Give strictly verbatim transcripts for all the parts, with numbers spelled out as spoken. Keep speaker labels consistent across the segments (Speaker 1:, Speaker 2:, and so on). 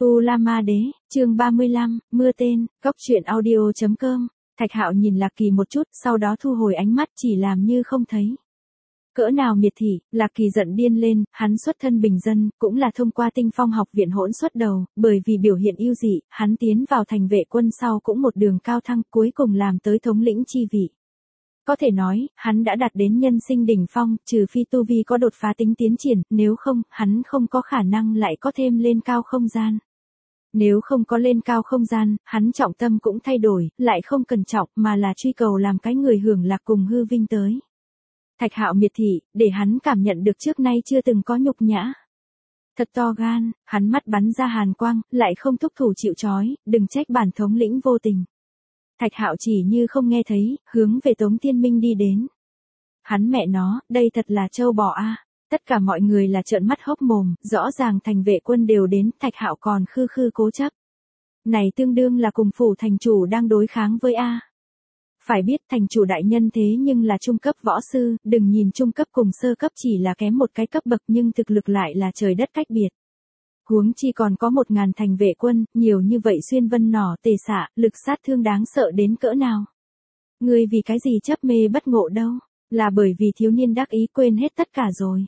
Speaker 1: U La Ma Đế, chương ba mươi lăm, mưa tên, cốc truyện audio chấm com. Thạch Hạo nhìn Lạc Kỳ một chút, sau đó thu hồi ánh mắt chỉ làm như không thấy. Cỡ nào miệt thị, Lạc Kỳ giận điên lên, hắn xuất thân bình dân, cũng là thông qua Tinh Phong học viện hỗn xuất đầu, bởi vì biểu hiện ưu dị, hắn tiến vào thành vệ quân sau cũng một đường cao thăng, cuối cùng làm tới thống lĩnh chi vị. Có thể nói, hắn đã đạt đến nhân sinh đỉnh phong, trừ phi tu vi có đột phá tính tiến triển, nếu không, hắn không có khả năng lại có thêm lên cao không gian. Nếu không có lên cao không gian, hắn trọng tâm cũng thay đổi, lại không cần trọng mà là truy cầu làm cái người hưởng lạc cùng hư vinh tới. Thạch Hạo miệt thị, để hắn cảm nhận được trước nay chưa từng có nhục nhã. Thật to gan, hắn mắt bắn ra hàn quang, lại không thúc thủ chịu trói, đừng trách bản thống lĩnh vô tình. Thạch Hạo chỉ như không nghe thấy, hướng về Tống Tiên Minh đi đến. Hắn mẹ nó, đây thật là trâu bò a. Tất cả mọi người là trợn mắt hốc mồm, rõ ràng thành vệ quân đều đến, Thạch Hạo còn khư khư cố chấp. Này tương đương là cùng phủ thành chủ đang đối kháng với A. Phải biết thành chủ đại nhân thế nhưng là trung cấp võ sư, đừng nhìn trung cấp cùng sơ cấp chỉ là kém một cái cấp bậc nhưng thực lực lại là trời đất cách biệt. Huống chi còn có một ngàn thành vệ quân, nhiều như vậy xuyên vân nỏ tề xạ, lực sát thương đáng sợ đến cỡ nào. Người vì cái gì chấp mê bất ngộ đâu, là bởi vì thiếu niên đắc ý quên hết tất cả rồi.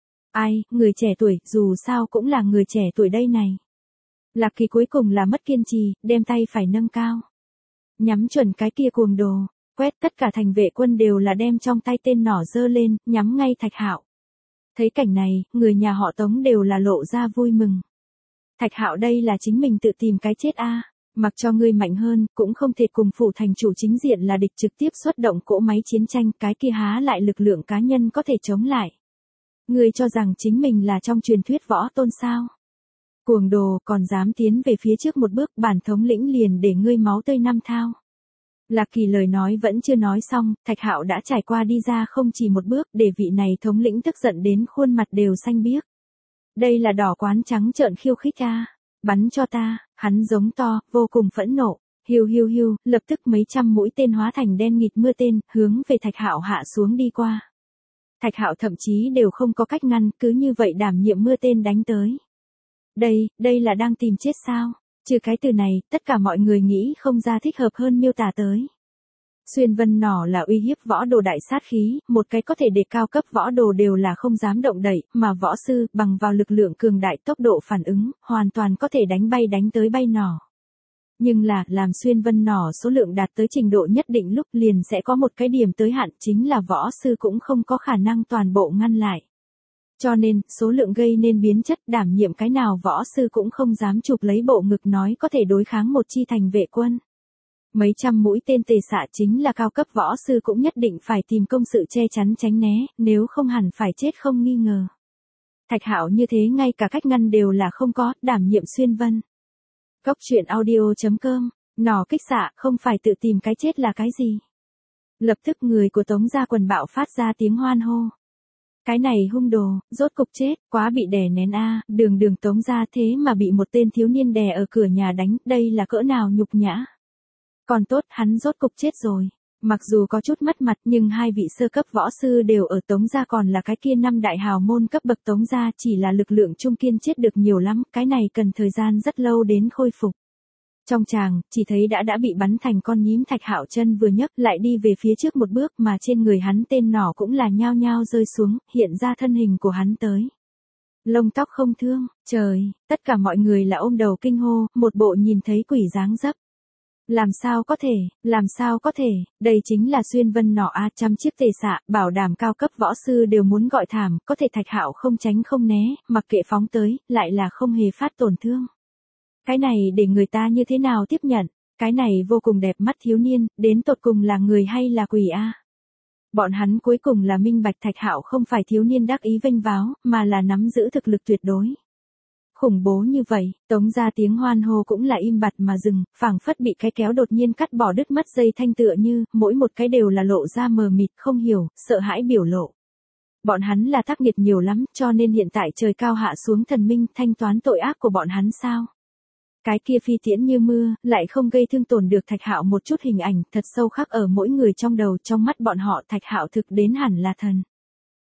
Speaker 1: Ai, người trẻ tuổi, dù sao cũng là người trẻ tuổi đây này. Lạc Kỳ cuối cùng là mất kiên trì, đem tay phải nâng cao. Nhắm chuẩn cái kia cuồng đồ, quét tất cả thành vệ quân đều là đem trong tay tên nỏ giơ lên, nhắm ngay Thạch Hạo. Thấy cảnh này, người nhà họ Tống đều là lộ ra vui mừng. Thạch Hạo đây là chính mình tự tìm cái chết a, mặc cho ngươi mạnh hơn, cũng không thể cùng phủ thành chủ chính diện là địch trực tiếp xuất động cỗ máy chiến tranh, cái kia há lại lực lượng cá nhân có thể chống lại. Ngươi cho rằng chính mình là trong truyền thuyết võ tôn sao? Cuồng đồ, còn dám tiến về phía trước một bước, bản thống lĩnh liền để ngươi máu tươi năm thao. Lạc Kỳ lời nói vẫn chưa nói xong, Thạch Hạo đã trải qua đi ra không chỉ một bước, để vị này thống lĩnh tức giận đến khuôn mặt đều xanh biếc. Đây là đỏ quán trắng trợn khiêu khích a, bắn cho ta, hắn giống to, vô cùng phẫn nộ, hiu hiu hiu, lập tức mấy trăm mũi tên hóa thành đen nghịt mưa tên, hướng về Thạch Hạo hạ xuống đi qua. Thạch Hạo thậm chí đều không có cách ngăn, cứ như vậy đảm nhiệm mưa tên đánh tới. Đây, đây là đang tìm chết sao? Trừ cái từ này, tất cả mọi người nghĩ không ra thích hợp hơn miêu tả tới. Xuyên vân nỏ là uy hiếp võ đồ đại sát khí, một cái có thể để cao cấp võ đồ đều là không dám động đậy, mà võ sư, bằng vào lực lượng cường đại tốc độ phản ứng, hoàn toàn có thể đánh bay đánh tới bay nỏ. Nhưng là, làm xuyên vân nỏ số lượng đạt tới trình độ nhất định lúc liền sẽ có một cái điểm tới hạn, chính là võ sư cũng không có khả năng toàn bộ ngăn lại. Cho nên, số lượng gây nên biến chất, đảm nhiệm cái nào võ sư cũng không dám chụp lấy bộ ngực nói có thể đối kháng một chi thành vệ quân. Mấy trăm mũi tên tề xạ chính là cao cấp võ sư cũng nhất định phải tìm công sự che chắn tránh né, nếu không hẳn phải chết không nghi ngờ. Thạch Hạo như thế ngay cả cách ngăn đều là không có, đảm nhiệm xuyên vân. Cốc truyện audio chấm com, nỏ kích xạ, không phải tự tìm cái chết là cái gì. Lập tức người của Tống gia quần bạo phát ra tiếng hoan hô. Cái này hung đồ, rốt cục chết, quá bị đè nén a, đường đường Tống gia thế mà bị một tên thiếu niên đè ở cửa nhà đánh, đây là cỡ nào nhục nhã. Còn tốt, hắn rốt cục chết rồi. Mặc dù có chút mất mặt nhưng hai vị sơ cấp võ sư đều ở Tống gia, còn là cái kia năm đại hào môn cấp bậc Tống gia, chỉ là lực lượng trung kiên chết được nhiều lắm, cái này cần thời gian rất lâu đến khôi phục. Trong tràng, chỉ thấy đã đã bị bắn thành con nhím. Thạch Hạo chân vừa nhấc lại đi về phía trước một bước mà trên người hắn tên nỏ cũng là nhao nhao rơi xuống, hiện ra thân hình của hắn tới. Lông tóc không thương, trời, tất cả mọi người là ôm đầu kinh hô, một bộ nhìn thấy quỷ dáng dấp. Làm sao có thể, làm sao có thể, đây chính là xuyên vân nỏ a, trăm chiếc tề xạ, bảo đảm cao cấp võ sư đều muốn gọi thảm, có thể Thạch Hạo không tránh không né, mặc kệ phóng tới, lại là không hề phát tổn thương. Cái này để người ta như thế nào tiếp nhận, cái này vô cùng đẹp mắt thiếu niên, đến tột cùng là người hay là quỷ a? Bọn hắn cuối cùng là minh bạch Thạch Hạo không phải thiếu niên đắc ý vênh váo, mà là nắm giữ thực lực tuyệt đối. Khủng bố như vậy, Tống gia tiếng hoan hô cũng là im bặt mà dừng, phảng phất bị cái kéo đột nhiên cắt bỏ đứt mất dây thanh tựa như, mỗi một cái đều là lộ ra mờ mịt không hiểu, sợ hãi biểu lộ. Bọn hắn là tác nghiệt nhiều lắm, cho nên hiện tại trời cao hạ xuống thần minh thanh toán tội ác của bọn hắn sao? Cái kia phi tiễn như mưa, lại không gây thương tổn được Thạch Hạo một chút, hình ảnh thật sâu khắc ở mỗi người trong đầu, trong mắt bọn họ Thạch Hạo thực đến hẳn là thần.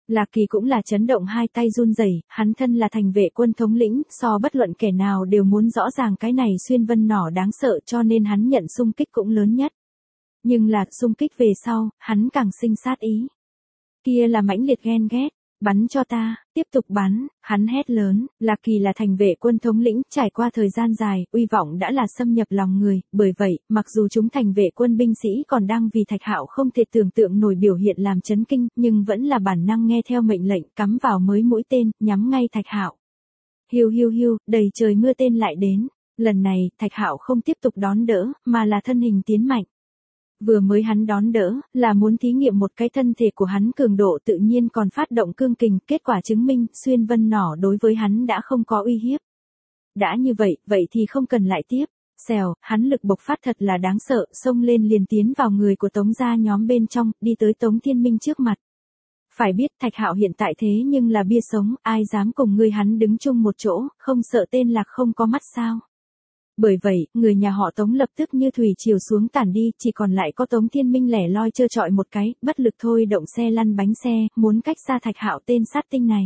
Speaker 1: Lạc Kỳ cũng là chấn động hai tay run rẩy, hắn thân là thành vệ quân thống lĩnh, so bất luận kẻ nào đều muốn rõ ràng cái này xuyên vân nỏ đáng sợ cho nên hắn nhận xung kích cũng lớn nhất. Nhưng là xung kích về sau, hắn càng sinh sát ý. Kia là mãnh liệt ghen ghét, bắn cho ta, tiếp tục bắn, hắn hét lớn, Lạc Kỳ là thành vệ quân thống lĩnh, trải qua thời gian dài, uy vọng đã là xâm nhập lòng người, bởi vậy, mặc dù chúng thành vệ quân binh sĩ còn đang vì Thạch Hạo không thể tưởng tượng nổi biểu hiện làm chấn kinh, nhưng vẫn là bản năng nghe theo mệnh lệnh, cắm vào mới mũi tên, nhắm ngay Thạch Hạo. Hiu hiu hiu, đầy trời mưa tên lại đến, lần này, Thạch Hạo không tiếp tục đón đỡ, mà là thân hình tiến mạnh. Vừa mới hắn đón đỡ, là muốn thí nghiệm một cái thân thể của hắn cường độ tự nhiên còn phát động cương kình, kết quả chứng minh, xuyên vân nỏ đối với hắn đã không có uy hiếp. Đã như vậy, vậy thì không cần lại tiếp. Xèo, hắn lực bộc phát thật là đáng sợ, xông lên liền tiến vào người của Tống gia nhóm bên trong, đi tới Tống Thiên Minh trước mặt. Phải biết Thạch Hạo hiện tại thế nhưng là bia sống, ai dám cùng người hắn đứng chung một chỗ, không sợ tên lạc không có mắt sao. Bởi vậy, người nhà họ Tống lập tức như thủy chiều xuống tản đi, chỉ còn lại có Tống Thiên Minh lẻ loi trơ trọi một cái, bất lực thôi động xe lăn bánh xe, muốn cách xa Thạch Hạo tên sát tinh này.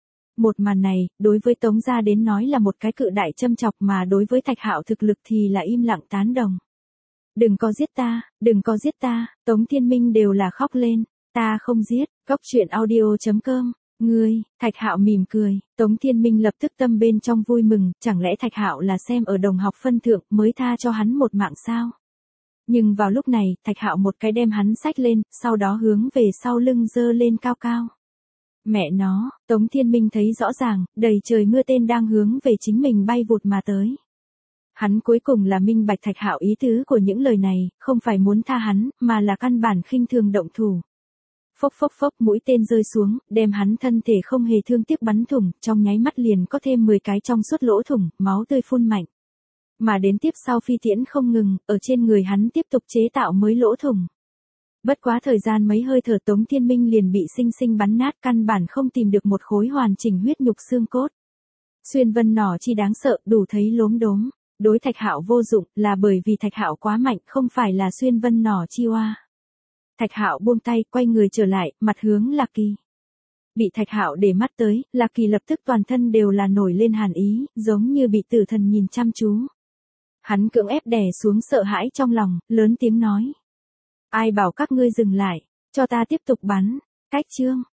Speaker 1: Một màn này, đối với Tống gia đến nói là một cái cự đại châm chọc mà đối với Thạch Hạo thực lực thì là im lặng tán đồng. Đừng có giết ta, đừng có giết ta, Tống Thiên Minh đều là khóc lên, ta không giết, Cốc Truyện Audio chấm com. Ngươi, Thạch Hạo mỉm cười, Tống Thiên Minh lập tức tâm bên trong vui mừng, chẳng lẽ Thạch Hạo là xem ở đồng học phân thượng mới tha cho hắn một mạng sao? Nhưng vào lúc này, Thạch Hạo một cái đem hắn xách lên, sau đó hướng về sau lưng giơ lên cao cao. Mẹ nó, Tống Thiên Minh thấy rõ ràng, đầy trời mưa tên đang hướng về chính mình bay vụt mà tới. Hắn cuối cùng là minh bạch Thạch Hạo ý tứ của những lời này, không phải muốn tha hắn, mà là căn bản khinh thường động thủ. Phốc phốc phốc, mũi tên rơi xuống, đem hắn thân thể không hề thương tiếc bắn thủng, trong nháy mắt liền có thêm mười cái trong suốt lỗ thủng, máu tươi phun mạnh. Mà đến tiếp sau phi tiễn không ngừng, ở trên người hắn tiếp tục chế tạo mới lỗ thủng. Bất quá thời gian mấy hơi thở Tống Thiên Minh liền bị sinh sinh bắn nát, căn bản không tìm được một khối hoàn chỉnh huyết nhục xương cốt. Xuyên vân nỏ chi đáng sợ, đủ thấy lốm đốm. Đối Thạch Hạo vô dụng, là bởi vì Thạch Hạo quá mạnh, không phải là xuyên vân nỏ chi oa. Thạch Hạo buông tay, quay người trở lại, mặt hướng Lạc Kỳ. Bị Thạch Hạo để mắt tới, Lạc Kỳ lập tức toàn thân đều là nổi lên hàn ý, giống như bị tử thần nhìn chăm chú. Hắn cưỡng ép đè xuống sợ hãi trong lòng, lớn tiếng nói: Ai bảo các ngươi dừng lại, cho ta tiếp tục bắn. Cách chương